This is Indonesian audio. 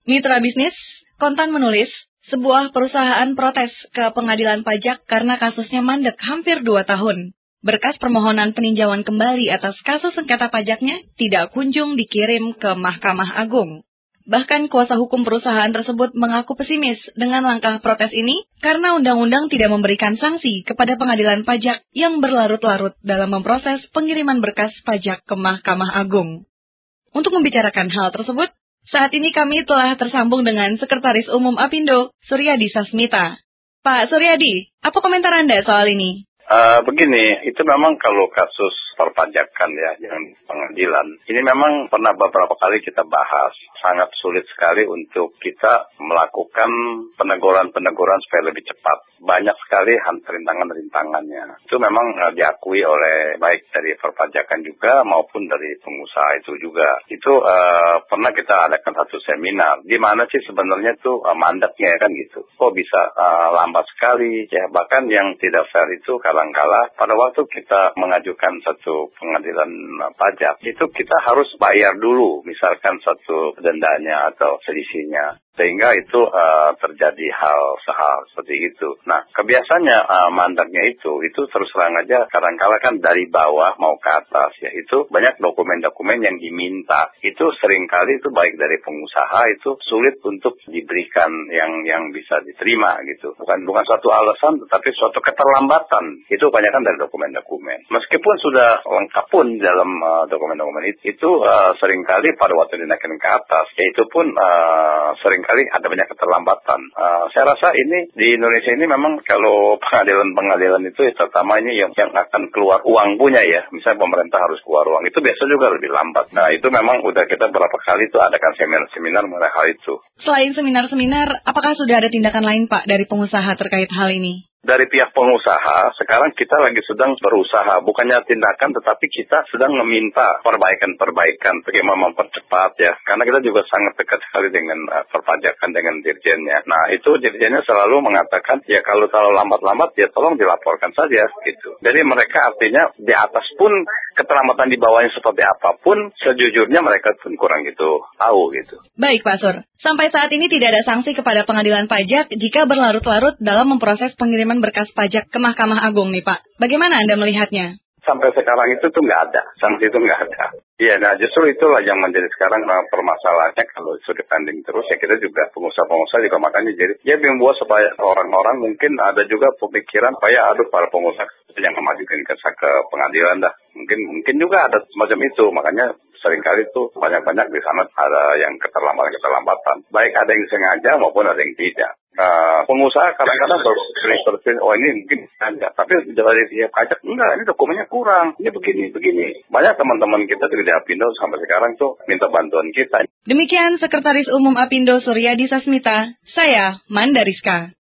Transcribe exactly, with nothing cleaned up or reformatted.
Mitra bisnis, Kontan menulis, sebuah perusahaan protes ke pengadilan pajak karena kasusnya mandek hampir dua tahun. Berkas permohonan peninjauan kembali atas kasus sengketa pajaknya tidak kunjung dikirim ke Mahkamah Agung. Bahkan kuasa hukum perusahaan tersebut mengaku pesimis dengan langkah protes ini karena undang-undang tidak memberikan sanksi kepada pengadilan pajak yang berlarut-larut dalam memproses pengiriman berkas pajak ke Mahkamah Agung. Untuk membicarakan hal tersebut, saat ini kami telah tersambung dengan Sekretaris Umum Apindo, Suryadi Sasmita. Pak Suryadi, apa komentar Anda soal ini? Uh, begini, itu memang kalau kasus perpajakan ya, yang pengadilan, ini memang pernah beberapa kali kita bahas. Sangat sulit sekali untuk kita melakukan peneguran-peneguran supaya lebih cepat. Banyak sekali rintangan-rintangannya. Itu memang uh, diakui oleh baik dari perpajakan juga maupun dari pengusaha itu juga. Itu uh, pernah kita adakan satu seminar. Di mana sih sebenarnya itu uh, mandeknya kan gitu. Kok bisa uh, lambat sekali ya, bahkan yang tidak fair itu kadangkala pada waktu kita mengajukan satu pengadilan uh, pajak, itu kita harus bayar dulu misalkan satu dendanya atau selisihnya. Sehingga itu uh, terjadi hal sehal seperti itu. Nah, kebiasaannya uh, mandeknya itu, itu terus terang aja kadang-kala kan dari bawah mau ke atas ya. Itu banyak dokumen-dokumen yang diminta. Itu seringkali itu baik dari pengusaha itu sulit untuk diberikan yang yang bisa diterima gitu. Bukan bukan suatu alasan tetapi suatu keterlambatan. Itu kebanyakan dari dokumen-dokumen. Meskipun sudah lengkap pun dalam uh, dokumen-dokumen itu, itu uh, seringkali pada waktu dinaikkan ke atas, ya itu pun uh, sering kali ada banyak keterlambatan. Uh, saya rasa ini di Indonesia ini memang kalau pengadilan-pengadilan itu ya, terutama ini yang, yang akan keluar uang punya ya. Misalnya pemerintah harus keluar uang, itu biasa juga lebih lambat. Nah itu memang udah kita berapa kali itu adakan seminar-seminar mengenai hal itu. Selain seminar-seminar, apakah sudah ada tindakan lain Pak dari pengusaha terkait hal ini? Dari pihak pengusaha, sekarang kita lagi sedang berusaha, bukannya tindakan, tetapi kita sedang meminta perbaikan-perbaikan, bagaimana mempercepat ya. Karena kita juga sangat dekat sekali dengan uh, perpajakan dengan dirjennya. Nah, itu dirjennya selalu mengatakan, ya kalau terlalu lambat-lambat, ya tolong dilaporkan saja, gitu. Jadi mereka artinya di atas pun, keterlambatan di bawahnya seperti apapun, sejujurnya mereka pun kurang gitu tahu, gitu. Baik, Pak Sur. Sampai saat ini tidak ada sanksi kepada pengadilan pajak jika berlarut-larut dalam memproses pengiriman berkas pajak ke Mahkamah Agung nih Pak. Bagaimana Anda melihatnya? Sampai sekarang itu tuh nggak ada, sanksi itu nggak ada. Iya, nah justru itulah yang menjadi sekarang uh, permasalahannya kalau sudah pending terus ya kita juga pengusaha-pengusaha juga makanya jadi ya membuat supaya orang-orang mungkin ada juga pemikiran supaya aduh para pengusaha yang memajukan ke, ke pengadilan dah. Mungkin mungkin juga ada semacam itu, makanya seringkali itu banyak-banyak di sana ada yang keterlambatan-keterlambatan. Baik ada yang sengaja maupun ada yang tidak. Nah, pengusaha kadang-kadang berpikir, oh ini mungkin ada, tapi dari pihak pajak enggak, ini dokumennya kurang, ini begini, begini. Banyak teman-teman kita di Apindo sampai sekarang tuh minta bantuan kita. Demikian Sekretaris Umum Apindo Suryadi Sasmita, saya Mandariska.